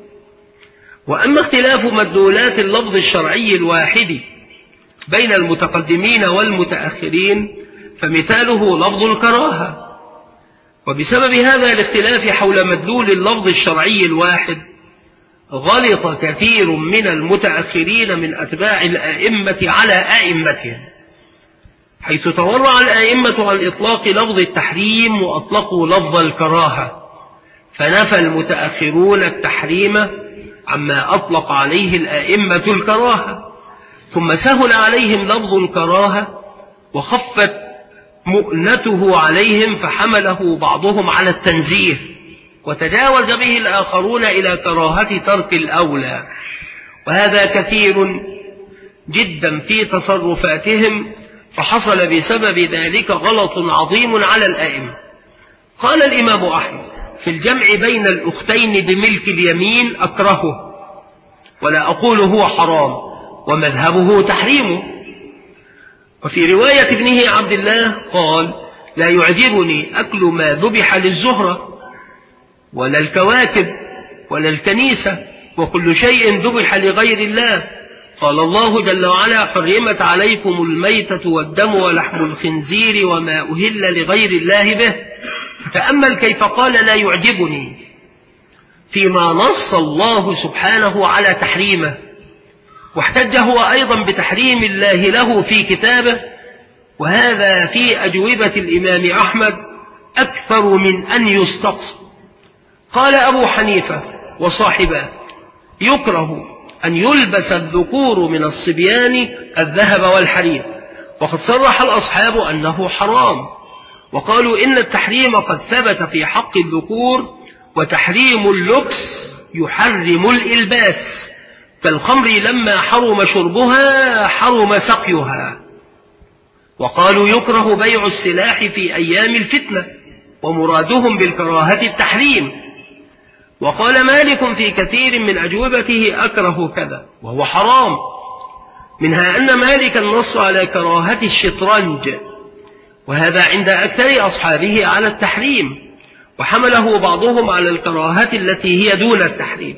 وأما اختلاف مدلولات اللفظ الشرعي الواحد بين المتقدمين والمتأخرين فمثاله لفظ الكراهة. وبسبب هذا الاختلاف حول مدلول اللفظ الشرعي الواحد غلط كثير من المتأخرين من أتباع الآئمة على آئمتهم، حيث تورع الآئمة عن إطلاق لفظ التحريم وأطلقوا لفظ الكراهة، فنفى المتأخرون التحريم عما أطلق عليه الآئمة الكراهة، ثم سهل عليهم لفظ الكراهة وخفت مؤنته عليهم فحمله بعضهم على التنزيه، وتجاوز به الآخرون إلى كراهة ترك الأولى، وهذا كثير جدا في تصرفاتهم، فحصل بسبب ذلك غلط عظيم على الآئمة. قال الإمام أحمد في الجمع بين الأختين بملك اليمين أكرهه، ولا أقول هو حرام، ومذهبه تحريمه. وفي رواية ابنه عبد الله قال لا يعجبني أكل ما ذبح للزهرة ولا الكواكب ولا الكنيسة وكل شيء ذبح لغير الله. قال الله جل وعلا حرمت عليكم الميتة والدم ولحم الخنزير وما أهل لغير الله به. فتأمل كيف قال لا يعجبني فيما نص الله سبحانه على تحريمه، واحتج هو أيضا بتحريم الله له في كتابه، وهذا في أجوبة الإمام أحمد أكثر من أن يستقصد. قال أبو حنيفة وصاحبه يكره أن يلبس الذكور من الصبيان الذهب والحرير، وقد صرح الأصحاب أنه حرام، وقالوا إن التحريم قد ثبت في حق الذكور، وتحريم اللبس يحرم الإلباس، كالخمر لما حرم شربها حرم سقيها. وقالوا يكره بيع السلاح في أيام الفتنة، ومرادهم بالكراهة التحريم. وقال مالك في كثير من أجوبته أكره كذا وهو حرام، منها أن مالك نص على كراهة الشطرنج، وهذا عند أكثر أصحابه على التحريم، وحمله بعضهم على الكراهة التي هي دون التحريم.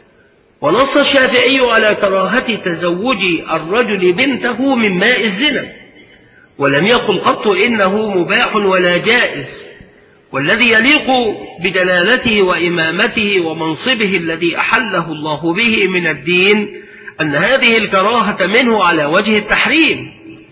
ونص الشافعي على كراهة تزوج الرجل بنته من ماء الزنا، ولم يقل قط إنه مباح ولا جائز. والذي يليق بدلالته وإمامته ومنصبه الذي أحله الله به من الدين أن هذه الكراهة منه على وجه التحريم،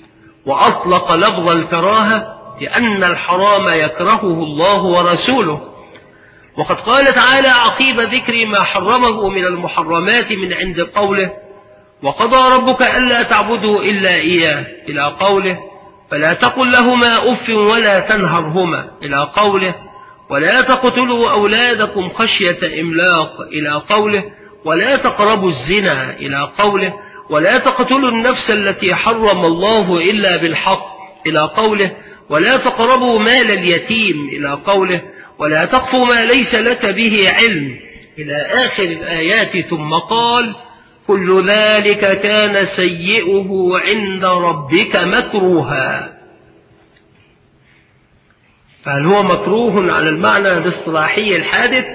وأطلق لفظ الكراهة لأن الحرام يكرهه الله ورسوله. وقد قال تعالى عقيب ذكر ما حرمه من المحرمات من عند قوله وقضى ربك ألا تعبدوا إلا إياه إلى قوله فلا تقل لهما أف ولا تنهرهما إلى قوله ولا تقتلوا أولادكم خشية إملاق إلى قوله ولا تقربوا الزنا إلى قوله ولا تقتلوا النفس التي حرم الله إلا بالحق إلى قوله ولا تقربوا مال اليتيم إلى قوله ولا تقف ما ليس لك به علم إلى آخر الآيات. ثم قال كل ذلك كان سيئه عند ربك مكروها. فهل هو مكروه على المعنى الاصطلاحي الحادث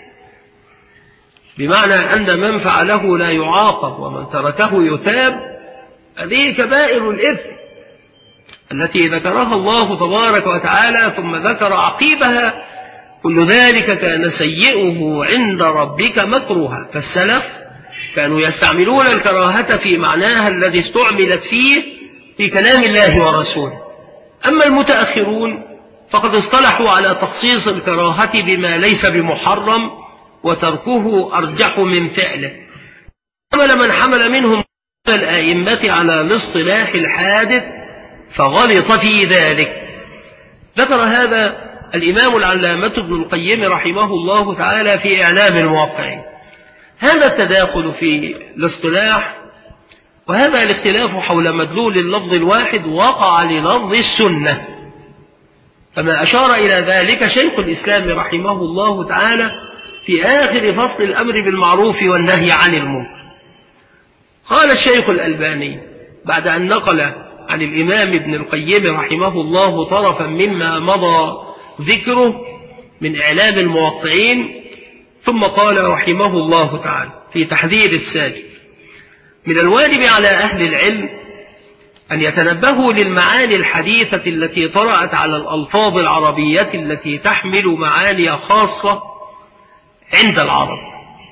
بمعنى أن من فعله لا يعاقب ومن تركه يثاب؟ هذه كبائر الإثم التي ذكرها الله تبارك وتعالى ثم ذكر عقيبها كل ذلك كان سيئه عند ربك مكروها. فالسلف كانوا يستعملون الكراهة في معناها الذي استعملت فيه في كلام الله ورسوله. أما المتأخرون فقد اصطلحوا على تخصيص الكراهة بما ليس بمحرم وتركه أرجح من فعله. حمل من حمل منهم الآئمة على الاصطلاح الحادث فغلط في ذلك. ذكر هذا الإمام العلامة ابن القيم رحمه الله تعالى في إعلام الموقعين. هذا التداخل في الاصطلاح وهذا الاختلاف حول مدلول اللفظ الواحد وقع للفظ السنة، كما أشار إلى ذلك شيخ الإسلام رحمه الله تعالى في آخر فصل الأمر بالمعروف والنهي عن المنكر. قال الشيخ الألباني بعد أن نقل عن الإمام ابن القيم رحمه الله طرفا مما مضى ذكره من إعلام الموقعين، ثم قال رحمه الله تعالى في تحذير الساجد: من الواجب على أهل العلم أن يتنبهوا للمعاني الحديثة التي طرأت على الألفاظ العربية التي تحمل معاني خاصة عند العرب،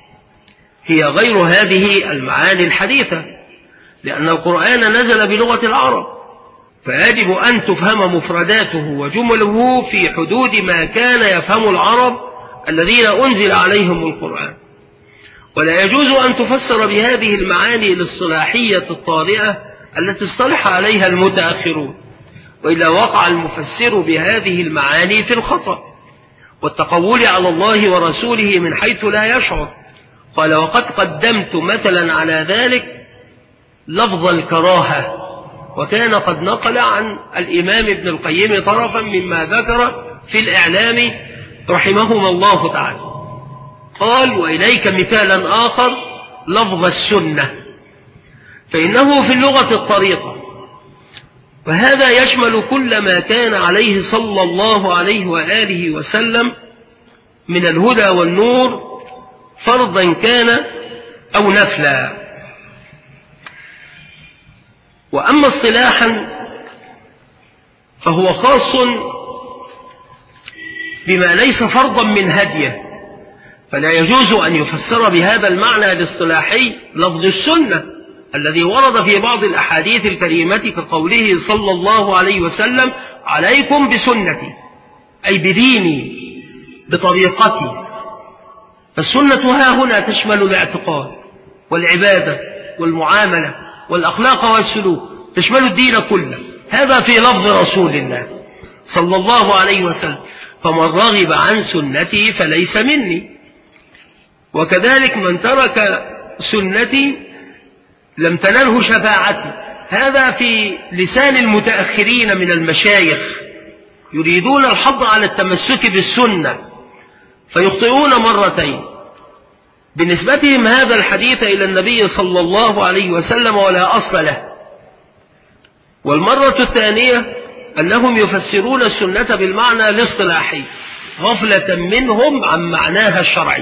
هي غير هذه المعاني الحديثة، لأن القرآن نزل بلغة العرب، فيجب أن تفهم مفرداته وجمله في حدود ما كان يفهم العرب الذين أنزل عليهم القرآن. ولا يجوز أن تفسر بهذه المعاني الاصطلاحية الطارئة التي اصطلح عليها المتأخرون، وإلا وقع المفسر بهذه المعاني في الخطأ والتقول على الله ورسوله من حيث لا يشعر. قال: وقد قدمت مثلا على ذلك لفظ الكراهة، وكان قد نقل عن الإمام ابن القيم طرفا مما ذكر في الإعلام رحمهما الله تعالى. قال: وإليك مثالا آخر لفظ السنة، فإنه في اللغة الطريقة، وهذا يشمل كل ما كان عليه صلى الله عليه وآله وسلم من الهدى والنور، فرضا كان أو نفلا. وأما اصطلاحا فهو خاص بما ليس فرضا من هديه، فلا يجوز أن يفسر بهذا المعنى الاصطلاحي لفظ السنة الذي ورد في بعض الأحاديث الكريمة كقوله صلى الله عليه وسلم: عليكم بسنتي، أي بديني بطريقتي. فالسنة ها هنا تشمل الاعتقاد والعبادة والمعاملة والأخلاق والسلوك، تشمل الدين كله. هذا في لفظ رسول الله صلى الله عليه وسلم: فمن رغب عن سنتي فليس مني. وكذلك من ترك سنتي لم تنله شفاعتي. هذا في لسان المتأخرين من المشايخ، يريدون الحض على التمسك بالسنة فيخطئون مرتين: بنسبتهم هذا الحديث إلى النبي صلى الله عليه وسلم ولا أصل له، والمرة الثانية أنهم يفسرون السنة بالمعنى الاصطلاحي غفلة منهم عن معناها الشرعي.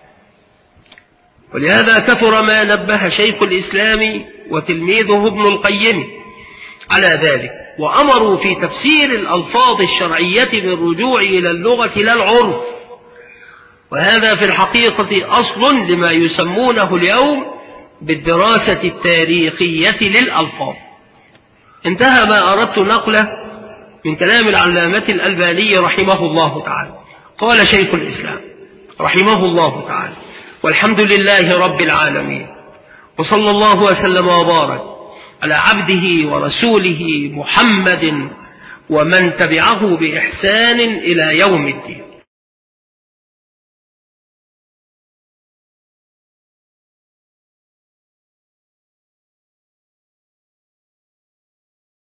ولهذا كثر ما نبه شيخ الإسلام وتلميذه ابن القيم على ذلك، وأمروا في تفسير الألفاظ الشرعية بالرجوع إلى اللغة لا العرف، وهذا في الحقيقة أصل لما يسمونه اليوم بالدراسة التاريخية للألفاظ. انتهى ما أردت نقله من كلام العلامة الألباني رحمه الله تعالى. قال شيخ الإسلام رحمه الله تعالى: والحمد لله رب العالمين، وصلى الله وسلم وبارك على عبده ورسوله محمد ومن تبعه بإحسان إلى يوم الدين.